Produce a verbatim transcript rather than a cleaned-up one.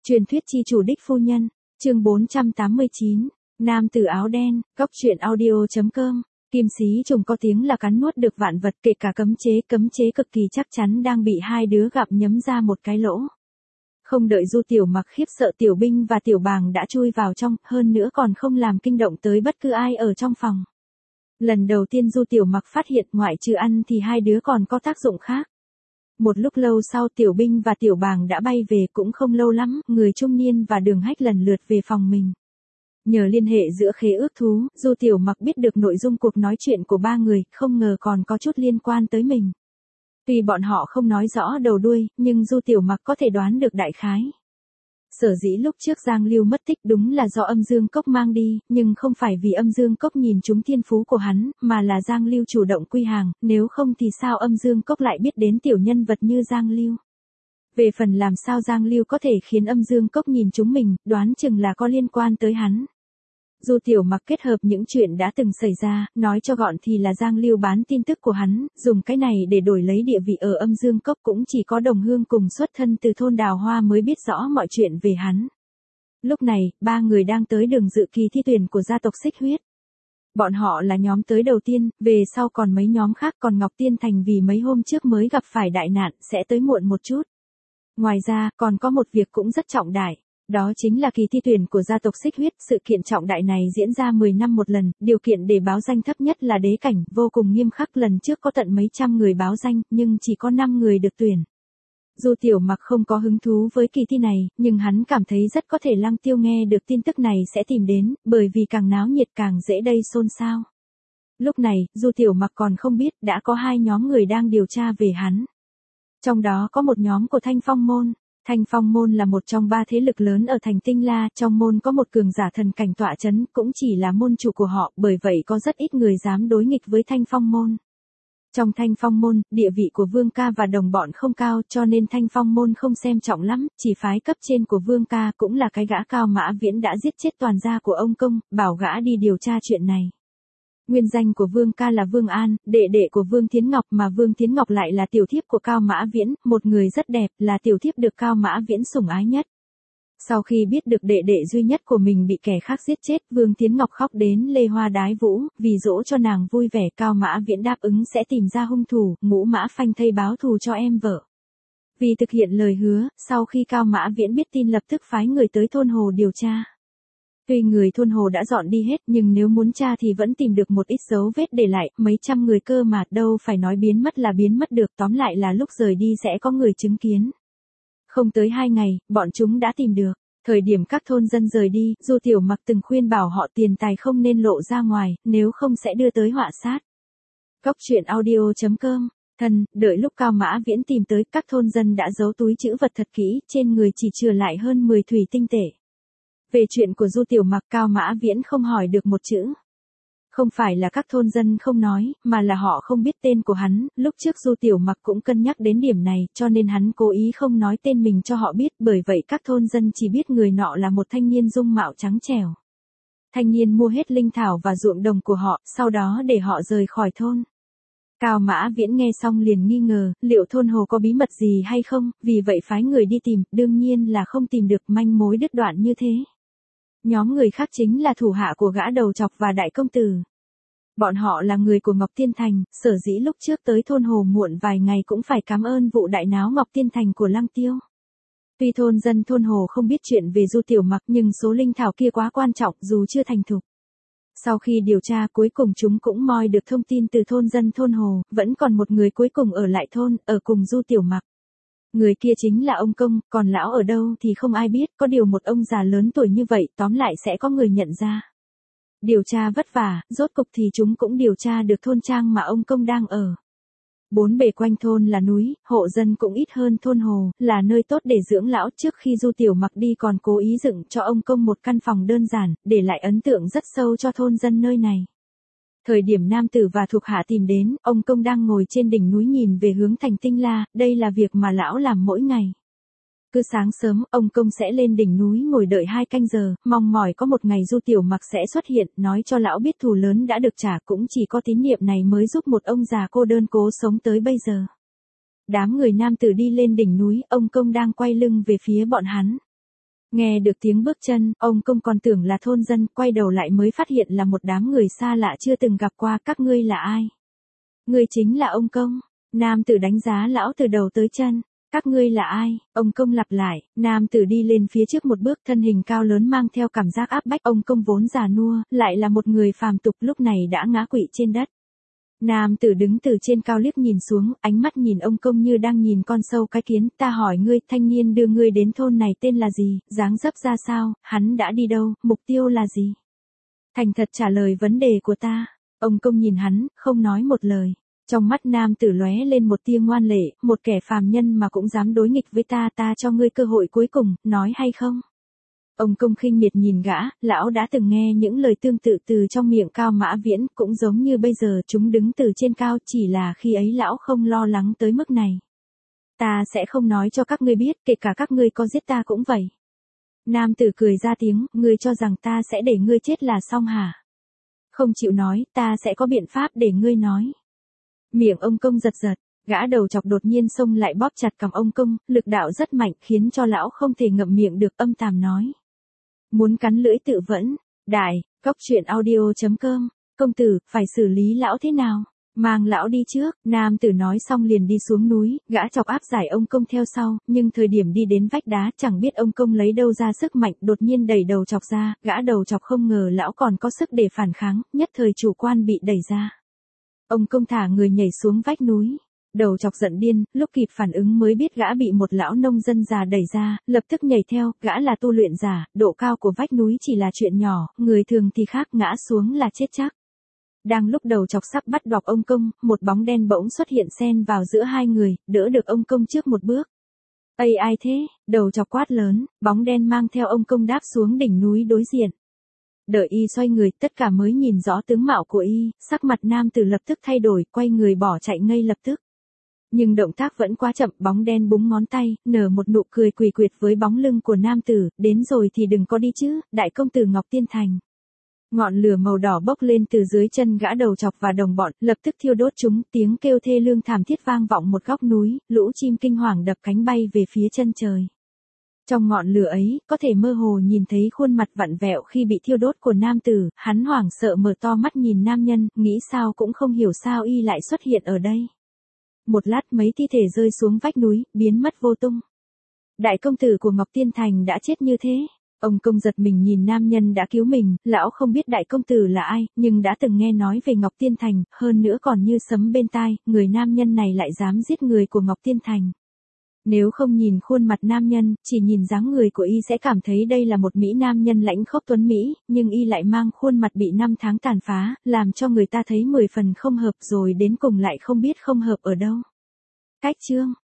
Truyền thuyết chi chủ đích phu nhân, chương bốn trăm tám mươi chín, nam tử áo đen, góc truyện audio.com, kim xí trùng có tiếng là cắn nuốt được vạn vật kể cả cấm chế, cấm chế cực kỳ chắc chắn đang bị hai đứa gặp nhấm ra một cái lỗ. Không đợi Du Tiểu Mặc khiếp sợ, Tiểu Binh và Tiểu Bàng đã chui vào trong, hơn nữa còn không làm kinh động tới bất cứ ai ở trong phòng. Lần đầu tiên Du Tiểu Mặc phát hiện ngoại trừ ăn thì hai đứa còn có tác dụng khác. Một lúc lâu sau Tiểu Binh và Tiểu Bàng đã bay về, cũng không lâu lắm, người trung niên và Đường Hách lần lượt về phòng mình. Nhờ liên hệ giữa khế ước thú, Du Tiểu Mặc biết được nội dung cuộc nói chuyện của ba người, không ngờ còn có chút liên quan tới mình. Tuy bọn họ không nói rõ đầu đuôi, nhưng Du Tiểu Mặc có thể đoán được đại khái. Sở dĩ lúc trước Giang Lưu mất tích đúng là do Âm Dương Cốc mang đi, nhưng không phải vì Âm Dương Cốc nhìn trúng thiên phú của hắn, mà là Giang Lưu chủ động quy hàng, nếu không thì sao Âm Dương Cốc lại biết đến tiểu nhân vật như Giang Lưu. Về phần làm sao Giang Lưu có thể khiến Âm Dương Cốc nhìn trúng mình, đoán chừng là có liên quan tới hắn. Du Tiểu Mặc kết hợp những chuyện đã từng xảy ra, nói cho gọn thì là Giang Lưu bán tin tức của hắn, dùng cái này để đổi lấy địa vị ở Âm Dương Cốc, cũng chỉ có Đồng Hương cùng xuất thân từ thôn Đào Hoa mới biết rõ mọi chuyện về hắn. Lúc này, ba người đang tới đường dự kỳ thi tuyển của gia tộc Xích Huyết. Bọn họ là nhóm tới đầu tiên, về sau còn mấy nhóm khác, còn Ngọc Tiên Thành vì mấy hôm trước mới gặp phải đại nạn, sẽ tới muộn một chút. Ngoài ra, còn có một việc cũng rất trọng đại. Đó chính là kỳ thi tuyển của gia tộc Xích Huyết, sự kiện trọng đại này diễn ra mười năm một lần, điều kiện để báo danh thấp nhất là đế cảnh, vô cùng nghiêm khắc, lần trước có tận mấy trăm người báo danh, nhưng chỉ có năm người được tuyển. Du Tiểu Mặc không có hứng thú với kỳ thi này, nhưng hắn cảm thấy rất có thể Lăng Tiêu nghe được tin tức này sẽ tìm đến, bởi vì càng náo nhiệt càng dễ gây xôn xao. Lúc này, Du Tiểu Mặc còn không biết, đã có hai nhóm người đang điều tra về hắn. Trong đó có một nhóm của Thanh Phong Môn. Thanh Phong Môn là một trong ba thế lực lớn ở thành Tinh La, trong môn có một cường giả thần cảnh tọa chấn, cũng chỉ là môn chủ của họ, bởi vậy có rất ít người dám đối nghịch với Thanh Phong Môn. Trong Thanh Phong Môn, địa vị của Vương Ca và đồng bọn không cao, cho nên Thanh Phong Môn không xem trọng lắm, chỉ phái cấp trên của Vương Ca cũng là cái gã Cao Mã Viễn đã giết chết toàn gia của ông Công, bảo gã đi điều tra chuyện này. Nguyên danh của Vương Ca là Vương An, đệ đệ của Vương Thiến Ngọc, mà Vương Thiến Ngọc lại là tiểu thiếp của Cao Mã Viễn, một người rất đẹp, là tiểu thiếp được Cao Mã Viễn sủng ái nhất. Sau khi biết được đệ đệ duy nhất của mình bị kẻ khác giết chết, Vương Thiến Ngọc khóc đến lê hoa đái vũ, vì dỗ cho nàng vui vẻ, Cao Mã Viễn đáp ứng sẽ tìm ra hung thủ, Ngũ Mã Phanh thây báo thù cho em vợ. Vì thực hiện lời hứa, sau khi Cao Mã Viễn biết tin lập tức phái người tới thôn Hồ điều tra. Tuy người thôn Hồ đã dọn đi hết, nhưng nếu muốn tra thì vẫn tìm được một ít dấu vết để lại, mấy trăm người cơ mà, đâu phải nói biến mất là biến mất được, tóm lại là lúc rời đi sẽ có người chứng kiến. Không tới hai ngày, bọn chúng đã tìm được. Thời điểm các thôn dân rời đi, Du Tiểu Mặc từng khuyên bảo họ tiền tài không nên lộ ra ngoài, nếu không sẽ đưa tới họa sát. Góc truyện audio.com, thân, đợi lúc Cao Mã Viễn tìm tới, các thôn dân đã giấu túi trữ vật thật kỹ, trên người chỉ chừa lại hơn mười thủy tinh tệ. Về chuyện của Du Tiểu Mặc, Cao Mã Viễn không hỏi được một chữ. Không phải là các thôn dân không nói, mà là họ không biết tên của hắn, lúc trước Du Tiểu Mặc cũng cân nhắc đến điểm này, cho nên hắn cố ý không nói tên mình cho họ biết, bởi vậy các thôn dân chỉ biết người nọ là một thanh niên dung mạo trắng trẻo. Thanh niên mua hết linh thảo và ruộng đồng của họ, sau đó để họ rời khỏi thôn. Cao Mã Viễn nghe xong liền nghi ngờ, liệu thôn Hồ có bí mật gì hay không, vì vậy phái người đi tìm, đương nhiên là không tìm được, manh mối đứt đoạn như thế. Nhóm người khác chính là thủ hạ của gã đầu trọc và đại công tử. Bọn họ là người của Ngọc Tiên Thành, sở dĩ lúc trước tới thôn Hồ muộn vài ngày cũng phải cảm ơn vụ đại náo Ngọc Tiên Thành của Lăng Tiêu. Tuy thôn dân thôn Hồ không biết chuyện về Du Tiểu Mặc, nhưng số linh thảo kia quá quan trọng, dù chưa thành thục. Sau khi điều tra, cuối cùng chúng cũng moi được thông tin từ thôn dân thôn Hồ, vẫn còn một người cuối cùng ở lại thôn, ở cùng Du Tiểu Mặc. Người kia chính là ông Công, còn lão ở đâu thì không ai biết, có điều một ông già lớn tuổi như vậy, tóm lại sẽ có người nhận ra. Điều tra vất vả, rốt cục thì chúng cũng điều tra được thôn trang mà ông Công đang ở. Bốn bề quanh thôn là núi, hộ dân cũng ít hơn thôn Hồ, là nơi tốt để dưỡng lão. Trước khi Du Tiểu Mặc đi còn cố ý dựng cho ông Công một căn phòng đơn giản, để lại ấn tượng rất sâu cho thôn dân nơi này. Thời điểm nam tử và thuộc hạ tìm đến, ông Công đang ngồi trên đỉnh núi nhìn về hướng thành Tinh La, đây là việc mà lão làm mỗi ngày. Cứ sáng sớm, ông Công sẽ lên đỉnh núi ngồi đợi hai canh giờ, mong mỏi có một ngày Du Tiểu Mặc sẽ xuất hiện, nói cho lão biết thù lớn đã được trả, cũng chỉ có tín niệm này mới giúp một ông già cô đơn cố sống tới bây giờ. Đám người nam tử đi lên đỉnh núi, ông Công đang quay lưng về phía bọn hắn. Nghe được tiếng bước chân, ông công còn tưởng là thôn dân, quay đầu lại mới phát hiện là một đám người xa lạ chưa từng gặp qua. Các ngươi là ai? Ngươi chính là ông công. Nam tử đánh giá lão từ đầu tới chân. Các ngươi là ai? Ông công lặp lại. Nam tử đi lên phía trước một bước, thân hình cao lớn mang theo cảm giác áp bách. Ông công vốn già nua, lại là một người phàm tục, lúc này đã ngã quỵ trên đất. Nam tử đứng từ trên cao liếc nhìn xuống, ánh mắt nhìn ông công như đang nhìn con sâu cái kiến. Ta hỏi ngươi, thanh niên đưa ngươi đến thôn này tên là gì, dáng dấp ra sao, hắn đã đi đâu, mục tiêu là gì? Thành thật trả lời vấn đề của ta. Ông công nhìn hắn, không nói một lời. Trong mắt nam tử lóe lên một tia ngoan lệ, một kẻ phàm nhân mà cũng dám đối nghịch với ta, ta cho ngươi cơ hội cuối cùng, nói hay không? Ông công khinh miệt nhìn gã, lão đã từng nghe những lời tương tự từ trong miệng Cao Mã Viễn, cũng giống như bây giờ chúng đứng từ trên cao, chỉ là khi ấy lão không lo lắng tới mức này. Ta sẽ không nói cho các ngươi biết, kể cả các ngươi có giết ta cũng vậy. Nam tử cười ra tiếng, ngươi cho rằng ta sẽ để ngươi chết là xong hả? Không chịu nói, ta sẽ có biện pháp để ngươi nói. Miệng ông công giật giật, gã đầu chọc đột nhiên xông lại bóp chặt cằm ông công, lực đạo rất mạnh khiến cho lão không thể ngậm miệng được, âm tàm nói. Muốn cắn lưỡi tự vẫn, đại, cóc truyện audio chấm com, công tử, phải xử lý lão thế nào? Mang lão đi trước, nam tử nói xong liền đi xuống núi, gã chọc áp giải ông công theo sau, nhưng thời điểm đi đến vách đá chẳng biết ông công lấy đâu ra sức mạnh, đột nhiên đẩy đầu chọc ra, gã đầu chọc không ngờ lão còn có sức để phản kháng, nhất thời chủ quan bị đẩy ra. Ông công thả người nhảy xuống vách núi. Đầu chọc giận điên, lúc kịp phản ứng mới biết gã bị một lão nông dân già đẩy ra, lập tức nhảy theo, gã là tu luyện giả, độ cao của vách núi chỉ là chuyện nhỏ, người thường thì khác, ngã xuống là chết chắc. Đang lúc đầu chọc sắp bắt đọc ông công, một bóng đen bỗng xuất hiện xen vào giữa hai người, đỡ được ông công trước một bước. Ây ai thế? Đầu chọc quát lớn, bóng đen mang theo ông công đáp xuống đỉnh núi đối diện. Đợi y xoay người, tất cả mới nhìn rõ tướng mạo của y, sắc mặt nam tử lập tức thay đổi, quay người bỏ chạy ngay lập tức. Nhưng động tác vẫn quá chậm, bóng đen búng ngón tay, nở một nụ cười quỷ quyệt với bóng lưng của nam tử, đến rồi thì đừng có đi chứ, đại công tử Ngọc Tiên Thành. Ngọn lửa màu đỏ bốc lên từ dưới chân gã đầu chọc và đồng bọn, lập tức thiêu đốt chúng, tiếng kêu thê lương thảm thiết vang vọng một góc núi, lũ chim kinh hoàng đập cánh bay về phía chân trời. Trong ngọn lửa ấy, có thể mơ hồ nhìn thấy khuôn mặt vặn vẹo khi bị thiêu đốt của nam tử, hắn hoảng sợ mở to mắt nhìn nam nhân, nghĩ sao cũng không hiểu sao y lại xuất hiện ở đây. Một lát mấy thi thể rơi xuống vách núi, biến mất vô tung. Đại công tử của Ngọc Tiên Thành đã chết như thế. Ông công giật mình nhìn nam nhân đã cứu mình, lão không biết đại công tử là ai, nhưng đã từng nghe nói về Ngọc Tiên Thành, hơn nữa còn như sấm bên tai, người nam nhân này lại dám giết người của Ngọc Tiên Thành. Nếu không nhìn khuôn mặt nam nhân, chỉ nhìn dáng người của y sẽ cảm thấy đây là một mỹ nam nhân lãnh khốc tuấn Mỹ, nhưng y lại mang khuôn mặt bị năm tháng tàn phá, làm cho người ta thấy mười phần không hợp rồi đến cùng lại không biết không hợp ở đâu. Cách chương